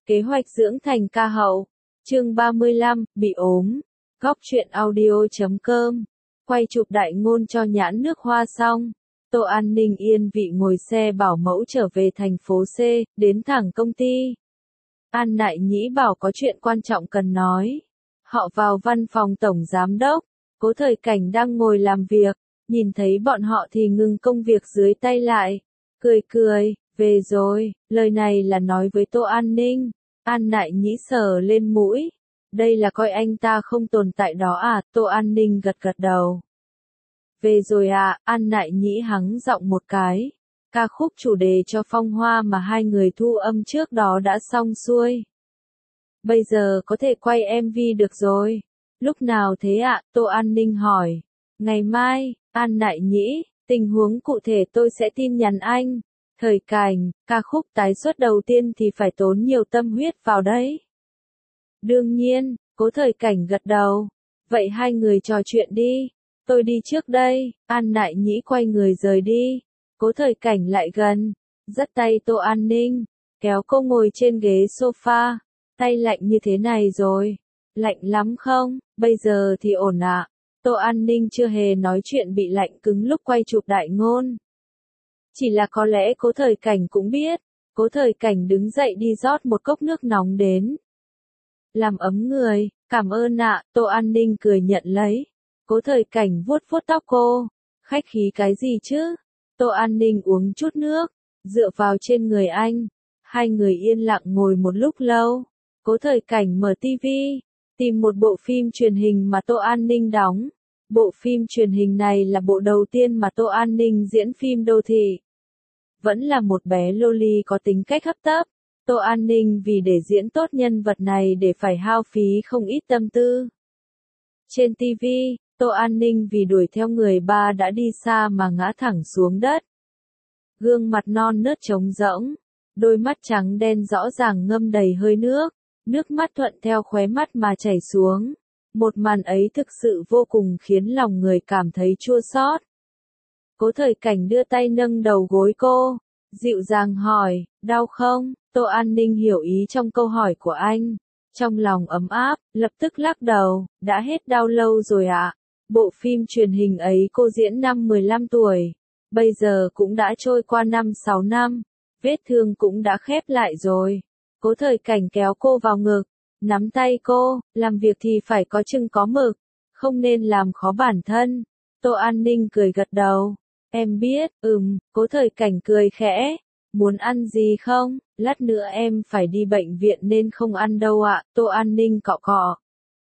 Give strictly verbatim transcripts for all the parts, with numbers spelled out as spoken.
Kế hoạch dưỡng thành ca hậu. Chương ba mươi lăm, bị ốm. Góc truyện audio chấm com. Quay chụp đại ngôn cho nhãn nước hoa xong. Tô An Ninh yên vị ngồi xe bảo mẫu trở về thành phố C, đến thẳng công ty. An Nại Nhĩ bảo có chuyện quan trọng cần nói. Họ vào văn phòng tổng giám đốc. Cố Thời Cảnh đang ngồi làm việc, nhìn thấy bọn họ thì ngừng công việc dưới tay lại. Cười cười, về rồi, lời này là nói với Tô An Ninh. An Nại Nhĩ sờ lên mũi. Đây là coi anh ta không tồn tại đó à? Tô An Ninh gật gật đầu. Về rồi à? An Nại Nhĩ hắng giọng một cái. Ca khúc chủ đề cho Phong Hoa mà hai người thu âm trước đó đã xong xuôi. Bây giờ có thể quay em vê được rồi. Lúc nào thế ạ? Tô An Ninh hỏi. Ngày mai. An Nại Nhĩ, tình huống cụ thể tôi sẽ tin nhắn anh. Thời Cảnh, ca khúc tái xuất đầu tiên thì phải tốn nhiều tâm huyết vào đấy. Đương nhiên, Cố Thời Cảnh gật đầu. Vậy hai người trò chuyện đi. Tôi đi trước đây. An Nại Nhĩ quay người rời đi. Cố Thời Cảnh lại gần, dắt tay Tô An Ninh, kéo cô ngồi trên ghế sofa. Tay lạnh như thế này rồi. Lạnh lắm không? Bây giờ thì ổn ạ. À? Tô An Ninh chưa hề nói chuyện bị lạnh cứng lúc quay chụp đại ngôn. Chỉ là có lẽ Cố Thời Cảnh cũng biết. Cố Thời Cảnh đứng dậy đi rót một cốc nước nóng đến. Làm ấm người, cảm ơn ạ. Tô An Ninh cười nhận lấy. Cố Thời Cảnh vuốt vuốt tóc cô. Khách khí cái gì chứ? Tô An Ninh uống chút nước, dựa vào trên người anh. Hai người yên lặng ngồi một lúc lâu. Cố Thời Cảnh mở tivi, tìm một bộ phim truyền hình mà Tô An Ninh đóng. Bộ phim truyền hình này là bộ đầu tiên mà Tô An Ninh diễn phim đô thị. Vẫn là một bé loli có tính cách hấp tấp. Tô An Ninh vì để diễn tốt nhân vật này để phải hao phí không ít tâm tư. Trên tivi, Tô An Ninh vì đuổi theo người ba đã đi xa mà ngã thẳng xuống đất. Gương mặt non nớt trống rỗng, đôi mắt trắng đen rõ ràng ngâm đầy hơi nước, nước mắt thuận theo khóe mắt mà chảy xuống. Một màn ấy thực sự vô cùng khiến lòng người cảm thấy chua xót. Cố Thời Cảnh đưa tay nâng đầu gối cô, dịu dàng hỏi, đau không? Tô An Ninh hiểu ý trong câu hỏi của anh. Trong lòng ấm áp, lập tức lắc đầu, đã hết đau lâu rồi ạ. À? Bộ phim truyền hình ấy cô diễn năm mười lăm tuổi. Bây giờ cũng đã trôi qua năm sáu năm. Vết thương cũng đã khép lại rồi. Cố Thời Cảnh kéo cô vào ngực. Nắm tay cô, làm việc thì phải có chừng có mực. Không nên làm khó bản thân. Tô An Ninh cười gật đầu. Em biết, ừm, Cố Thời Cảnh cười khẽ. Muốn ăn gì không? Lát nữa em phải đi bệnh viện nên không ăn đâu ạ. Tô An Ninh cọ cọ.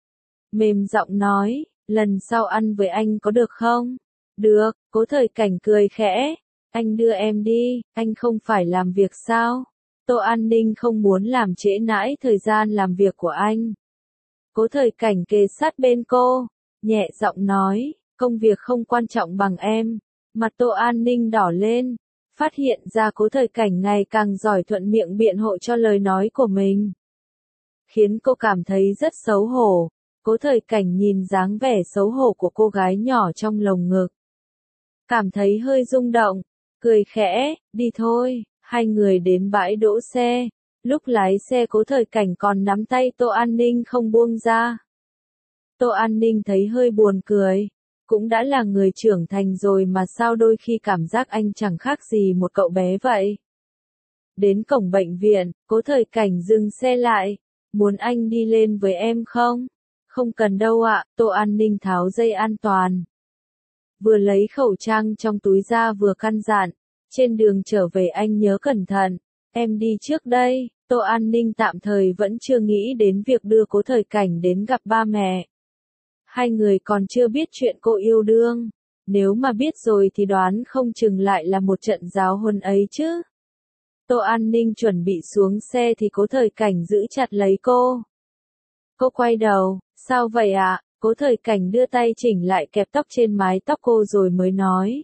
Mềm giọng nói, lần sau ăn với anh có được không? Được, Cố Thời Cảnh cười khẽ. Anh đưa em đi, anh không phải làm việc sao? Tô An Ninh không muốn làm trễ nãi thời gian làm việc của anh. Cố Thời Cảnh kề sát bên cô, nhẹ giọng nói, công việc không quan trọng bằng em. Mặt Tô An Ninh đỏ lên, phát hiện ra Cố Thời Cảnh ngày càng giỏi thuận miệng biện hộ cho lời nói của mình. Khiến cô cảm thấy rất xấu hổ. Cố Thời Cảnh nhìn dáng vẻ xấu hổ của cô gái nhỏ trong lồng ngực. Cảm thấy hơi rung động, cười khẽ, đi thôi. Hai người đến bãi đỗ xe. Lúc lái xe Cố Thời Cảnh còn nắm tay Tô An Ninh không buông ra. Tô An Ninh thấy hơi buồn cười. Cũng đã là người trưởng thành rồi mà sao đôi khi cảm giác anh chẳng khác gì một cậu bé vậy. Đến cổng bệnh viện, Cố Thời Cảnh dừng xe lại. Muốn anh đi lên với em không? Không cần đâu ạ. Tô An Ninh tháo dây an toàn. Vừa lấy khẩu trang trong túi ra vừa căn dặn. Trên đường trở về anh nhớ cẩn thận. Em đi trước đây. Tô An Ninh tạm thời vẫn chưa nghĩ đến việc đưa Cố Thời Cảnh đến gặp ba mẹ. Hai người còn chưa biết chuyện cô yêu đương. Nếu mà biết rồi thì đoán không chừng lại là một trận giáo huấn ấy chứ. Tô An Ninh chuẩn bị xuống xe thì Cố Thời Cảnh giữ chặt lấy cô. Cô quay đầu, sao vậy ạ? À? Cố Thời Cảnh đưa tay chỉnh lại kẹp tóc trên mái tóc cô rồi mới nói.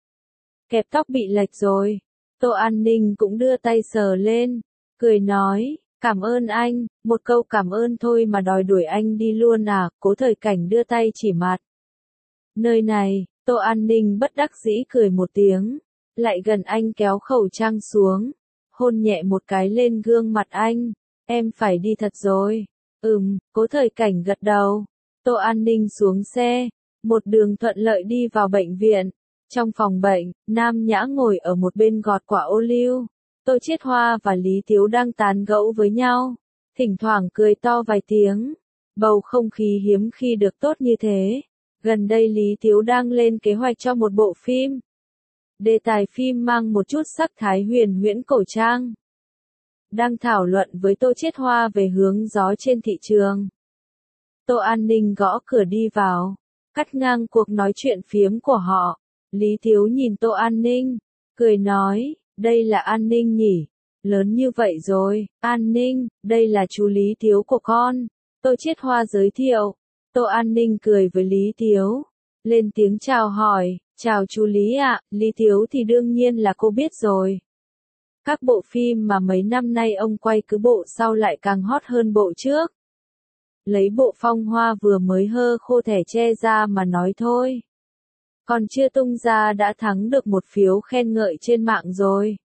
Kẹp tóc bị lệch rồi. Tô An Ninh cũng đưa tay sờ lên, cười nói, cảm ơn anh, một câu cảm ơn thôi mà đòi đuổi anh đi luôn à? Cố Thời Cảnh đưa tay chỉ mặt. Nơi này, Tô An Ninh bất đắc dĩ cười một tiếng, lại gần anh kéo khẩu trang xuống, hôn nhẹ một cái lên gương mặt anh, Em phải đi thật rồi. Ừm, Cố Thời Cảnh gật đầu. Tô An Ninh xuống xe, một đường thuận lợi đi vào bệnh viện. Trong phòng bệnh, Nam Nhã ngồi ở một bên gọt quả ô liu. Tô Chiết Hoa và Lý Tiếu đang tán gẫu với nhau, thỉnh thoảng cười to vài tiếng. Bầu không khí hiếm khi được tốt như thế. Gần đây Lý Tiếu đang lên kế hoạch cho một bộ phim. Đề tài phim mang một chút sắc thái huyền huyễn cổ trang. Đang thảo luận với Tô Chiết Hoa về hướng gió trên thị trường. Tô An Ninh gõ cửa đi vào, cắt ngang cuộc nói chuyện phiếm của họ. Lý Tiếu nhìn Tô An Ninh, cười nói, đây là An Ninh nhỉ, lớn như vậy rồi. An Ninh, đây là chú Lý Tiếu của con. Tô Chiết Hoa giới thiệu. Tô An Ninh cười với Lý Tiếu, lên tiếng chào hỏi, chào chú Lý ạ. Lý Tiếu thì đương nhiên là cô biết rồi. Các bộ phim mà mấy năm nay ông quay cứ bộ sau lại càng hot hơn bộ trước. Lấy bộ Phong Hoa vừa mới hơ khô thẻ che ra mà nói thôi. Còn chưa tung ra đã thắng được một phiếu khen ngợi trên mạng rồi.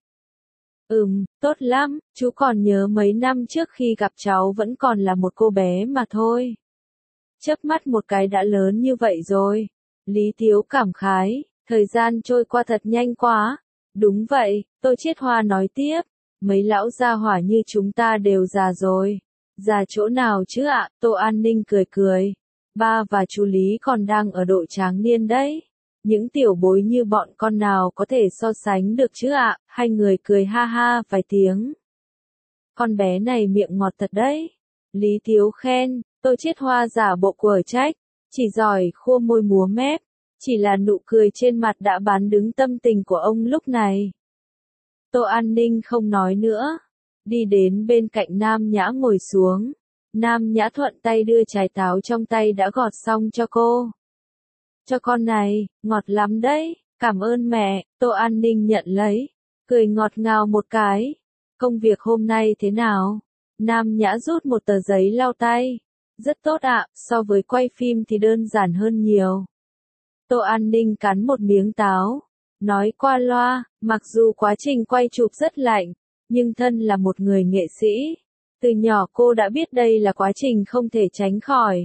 Ừm, tốt lắm, chú còn nhớ mấy năm trước khi gặp cháu vẫn còn là một cô bé mà thôi. Chớp mắt một cái đã lớn như vậy rồi. Lý Tiếu cảm khái, thời gian trôi qua thật nhanh quá. Đúng vậy, Tô Chiết Hoa nói tiếp, mấy lão gia hỏa như chúng ta đều già rồi. Già chỗ nào chứ ạ? Tô An Ninh cười cười. Ba và chú Lý còn đang ở độ tráng niên đấy. Những tiểu bối như bọn con nào có thể so sánh được chứ ạ? Hai người cười ha ha vài tiếng. Con bé này miệng ngọt thật đấy. Lý Tiếu khen. Tô Chiết Hoa giả bộ quở trách, chỉ giỏi khua môi múa mép. Chỉ là nụ cười trên mặt đã bán đứng tâm tình của ông lúc này. Tô An Ninh không nói nữa. Đi đến bên cạnh Nam Nhã ngồi xuống. Nam Nhã thuận tay đưa trái táo trong tay đã gọt xong cho cô. Cho con này, ngọt lắm đấy, cảm ơn mẹ. Tô An Ninh nhận lấy, cười ngọt ngào một cái. Công việc hôm nay thế nào? Nam Nhã rút một tờ giấy lau tay. Rất tốt ạ, so với quay phim thì đơn giản hơn nhiều. Tô An Ninh cắn một miếng táo, nói qua loa, mặc dù quá trình quay chụp rất lạnh, nhưng thân là một người nghệ sĩ, từ nhỏ cô đã biết đây là quá trình không thể tránh khỏi.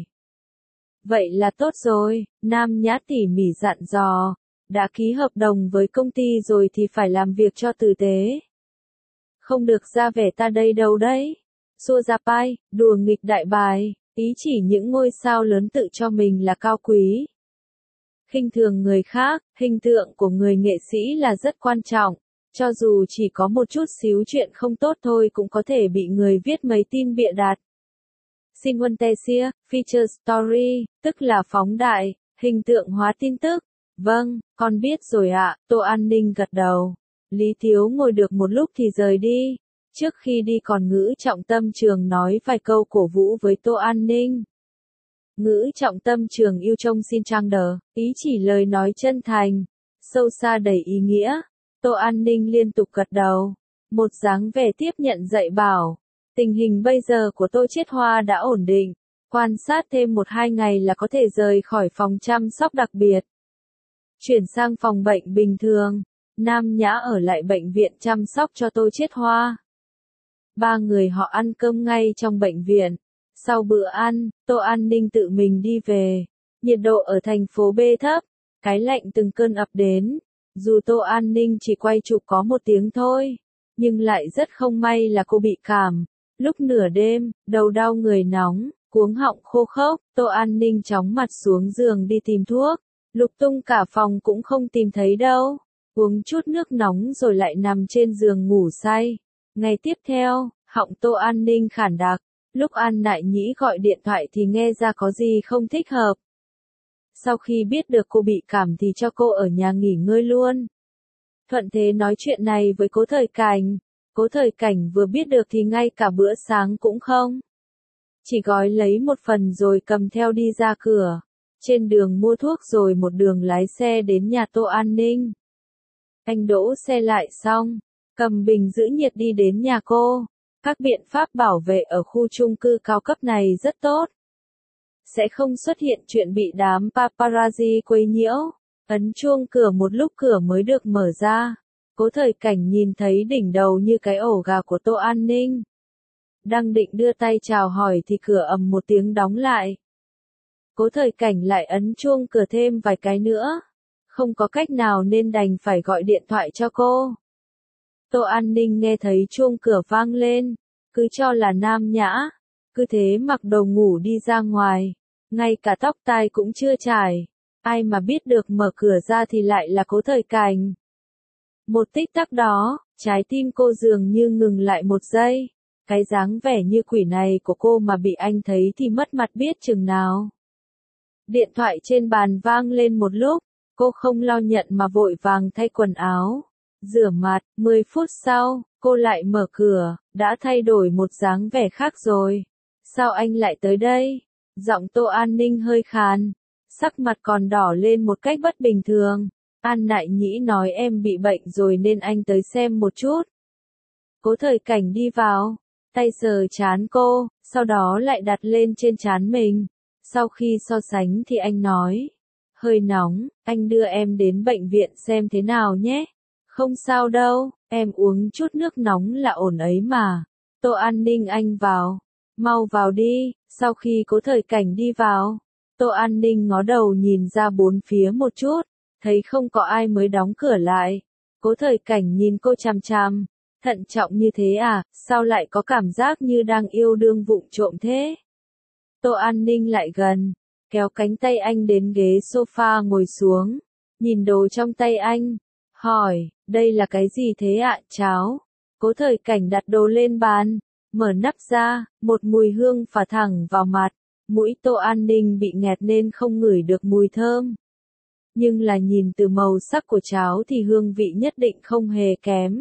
Vậy là tốt rồi, Nam Nhã tỉ mỉ dặn dò, đã ký hợp đồng với công ty rồi thì phải làm việc cho tử tế. Không được ra vẻ ta đây đâu đấy. Xua ra pai, đùa nghịch đại bài, ý chỉ những ngôi sao lớn tự cho mình là cao quý. Khinh thường người khác, hình tượng của người nghệ sĩ là rất quan trọng, cho dù chỉ có một chút xíu chuyện không tốt thôi cũng có thể bị người viết mấy tin bịa đặt. Synthesia, feature story, tức là phóng đại, hình tượng hóa tin tức. Vâng, con biết rồi ạ. Tô An Ninh gật đầu. Lý Tiếu ngồi được một lúc thì rời đi. Trước khi đi còn Ngữ Trọng Tâm Trường nói vài câu cổ vũ với Tô An Ninh. Ngữ Trọng Tâm Trường yêu trông xin trang đờ, ý chỉ lời nói chân thành, sâu xa đầy ý nghĩa. Tô An Ninh liên tục gật đầu, một dáng vẻ tiếp nhận dạy bảo. Tình hình bây giờ của Tô Chiết Hoa đã ổn định, quan sát thêm một hai ngày là có thể rời khỏi phòng chăm sóc đặc biệt. Chuyển sang phòng bệnh bình thường, Nam Nhã ở lại bệnh viện chăm sóc cho Tô Chiết Hoa. Ba người họ ăn cơm ngay trong bệnh viện. Sau bữa ăn, Tô An Ninh tự mình đi về. Nhiệt độ ở thành phố B thấp, cái lạnh từng cơn ập đến. Dù Tô An Ninh chỉ quay chụp có một tiếng thôi, nhưng lại rất không may là cô bị cảm. Lúc nửa đêm, đầu đau người nóng, cuống họng khô khốc, Tô An Ninh chóng mặt xuống giường đi tìm thuốc. Lục tung cả phòng cũng không tìm thấy đâu. Uống chút nước nóng rồi lại nằm trên giường ngủ say. Ngày tiếp theo, họng Tô An Ninh khản đặc. Lúc An Nại Nhĩ gọi điện thoại thì nghe ra có gì không thích hợp. Sau khi biết được cô bị cảm thì cho cô ở nhà nghỉ ngơi luôn. Thuận thế nói chuyện này với Cố Thời Cảnh. Cố Thời Cảnh vừa biết được thì ngay cả bữa sáng cũng không. Chỉ gói lấy một phần rồi cầm theo đi ra cửa. Trên đường mua thuốc rồi một đường lái xe đến nhà Tô An Ninh. Anh đỗ xe lại xong, cầm bình giữ nhiệt đi đến nhà cô. Các biện pháp bảo vệ ở khu chung cư cao cấp này rất tốt. Sẽ không xuất hiện chuyện bị đám paparazzi quấy nhiễu. Ấn chuông cửa một lúc cửa mới được mở ra. Cố Thời Cảnh nhìn thấy đỉnh đầu như cái ổ gà của Tô An Ninh. đang định đưa tay chào hỏi thì cửa ầm một tiếng đóng lại. Cố Thời Cảnh lại ấn chuông cửa thêm vài cái nữa. Không có cách nào nên đành phải gọi điện thoại cho cô. Tô An Ninh nghe thấy chuông cửa vang lên, cứ cho là Nam Nhã, cứ thế mặc đồ ngủ đi ra ngoài, ngay cả tóc tai cũng chưa chải, ai mà biết được mở cửa ra thì lại là Cố Thời Cảnh. Một tích tắc đó, trái tim cô dường như ngừng lại một giây, cái dáng vẻ như quỷ này của cô mà bị anh thấy thì mất mặt biết chừng nào. Điện thoại trên bàn vang lên một lúc, cô không lo nhận mà vội vàng thay quần áo, rửa mặt, mười phút sau, cô lại mở cửa, đã thay đổi một dáng vẻ khác rồi. Sao anh lại tới đây? Giọng Tô An Ninh hơi khàn, sắc mặt còn đỏ lên một cách bất bình thường. An Nại Nhĩ nói em bị bệnh rồi nên anh tới xem một chút. Cố Thời Cảnh đi vào, tay sờ trán cô, sau đó lại đặt lên trên trán mình. Sau khi so sánh thì anh nói, hơi nóng, anh đưa em đến bệnh viện xem thế nào nhé. Không sao đâu, em uống chút nước nóng là ổn ấy mà. Tô An Ninh anh vào, mau vào đi. Sau khi Cố Thời Cảnh đi vào, Tô An Ninh ngó đầu nhìn ra bốn phía một chút, thấy không có ai mới đóng cửa lại. Cố Thời Cảnh nhìn cô chằm chằm, thận trọng như thế à, sao lại có cảm giác như đang yêu đương vụng trộm thế? Tô An Ninh lại gần, kéo cánh tay anh đến ghế sofa ngồi xuống, nhìn đồ trong tay anh, hỏi, đây là cái gì thế ạ, cháo? Cố Thời Cảnh đặt đồ lên bàn, mở nắp ra, một mùi hương phả thẳng vào mặt, mũi Tô An Ninh bị nghẹt nên không ngửi được mùi thơm. Nhưng là nhìn từ màu sắc của cháo thì hương vị nhất định không hề kém.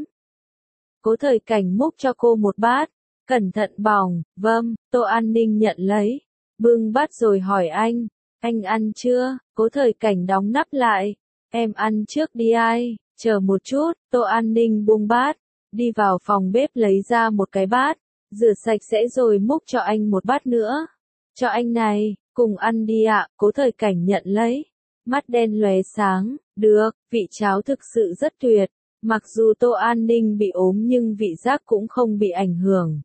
Cố Thời Cảnh múc cho cô một bát, cẩn thận bỏng, vâng, Tô An Ninh nhận lấy, bưng bát rồi hỏi anh, anh ăn chưa? Cố Thời Cảnh đóng nắp lại, em ăn trước đi ai, chờ một chút. Tô An Ninh buông bát, đi vào phòng bếp lấy ra một cái bát, rửa sạch sẽ rồi múc cho anh một bát nữa. Cho anh này, cùng ăn đi ạ. Cố Thời Cảnh nhận lấy, mắt đen lóe sáng, được, vị cháo thực sự rất tuyệt. Mặc dù Tô An Ninh bị ốm nhưng vị giác cũng không bị ảnh hưởng.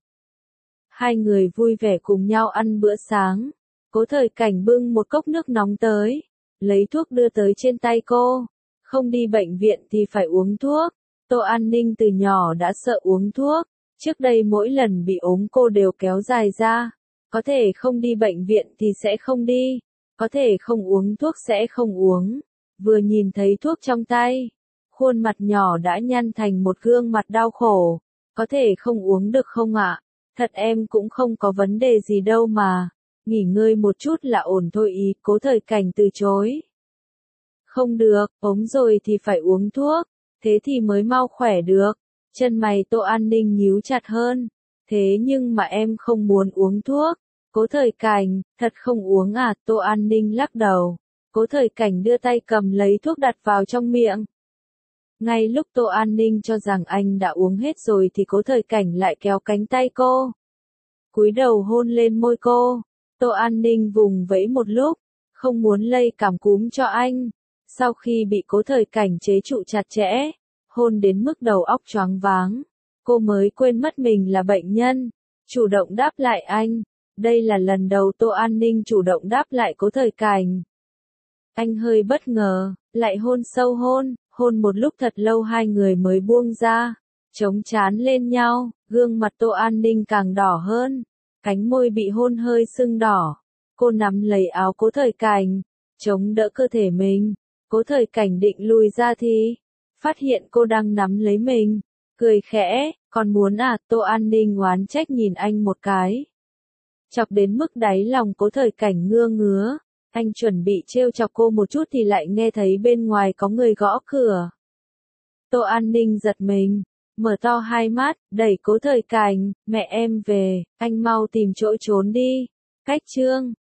Hai người vui vẻ cùng nhau ăn bữa sáng. Cố Thời Cảnh bưng một cốc nước nóng tới, lấy thuốc đưa tới trên tay cô. Không đi bệnh viện thì phải uống thuốc. Tô An Ninh từ nhỏ đã sợ uống thuốc. Trước đây mỗi lần bị ốm cô đều kéo dài ra. Có thể không đi bệnh viện thì sẽ không đi. Có thể không uống thuốc sẽ không uống. Vừa nhìn thấy thuốc trong tay, khuôn mặt nhỏ đã nhăn thành một gương mặt đau khổ. Có thể không uống được không ạ? Thật em cũng không có vấn đề gì đâu mà. Nghỉ ngơi một chút là ổn thôi ý. Cố Thời Cảnh từ chối. Không được, ốm rồi thì phải uống thuốc. Thế thì mới mau khỏe được. Chân mày Tô An Ninh nhíu chặt hơn. Thế nhưng mà em không muốn uống thuốc. Cố Thời Cảnh, thật không uống à? Tô An Ninh lắc đầu. Cố Thời Cảnh đưa tay cầm lấy thuốc đặt vào trong miệng. Ngay lúc Tô An Ninh cho rằng anh đã uống hết rồi thì Cố Thời Cảnh lại kéo cánh tay cô, cúi đầu hôn lên môi cô. Tô An Ninh vùng vẫy một lúc, không muốn lây cảm cúm cho anh. Sau khi bị Cố Thời Cảnh chế trụ chặt chẽ, hôn đến mức đầu óc choáng váng, cô mới quên mất mình là bệnh nhân, chủ động đáp lại anh. Đây là lần đầu Tô An Ninh chủ động đáp lại Cố Thời Cảnh. Anh hơi bất ngờ, lại hôn sâu hôn, hôn một lúc thật lâu hai người mới buông ra, chống trán lên nhau, gương mặt Tô An Ninh càng đỏ hơn, cánh môi bị hôn hơi sưng đỏ. Cô nắm lấy áo Cố Thời Cảnh, chống đỡ cơ thể mình. Cố Thời Cảnh định lùi ra thì phát hiện cô đang nắm lấy mình, cười khẽ, còn muốn à? Tô An Ninh oán trách nhìn anh một cái, chọc đến mức đáy lòng Cố Thời Cảnh ngưa ngứa. Anh chuẩn bị trêu chọc cô một chút thì lại nghe thấy bên ngoài có người gõ cửa. Tô An Ninh giật mình, mở to hai mắt, đẩy Cố Thời Cảnh, mẹ em về, anh mau tìm chỗ trốn đi. Cách chương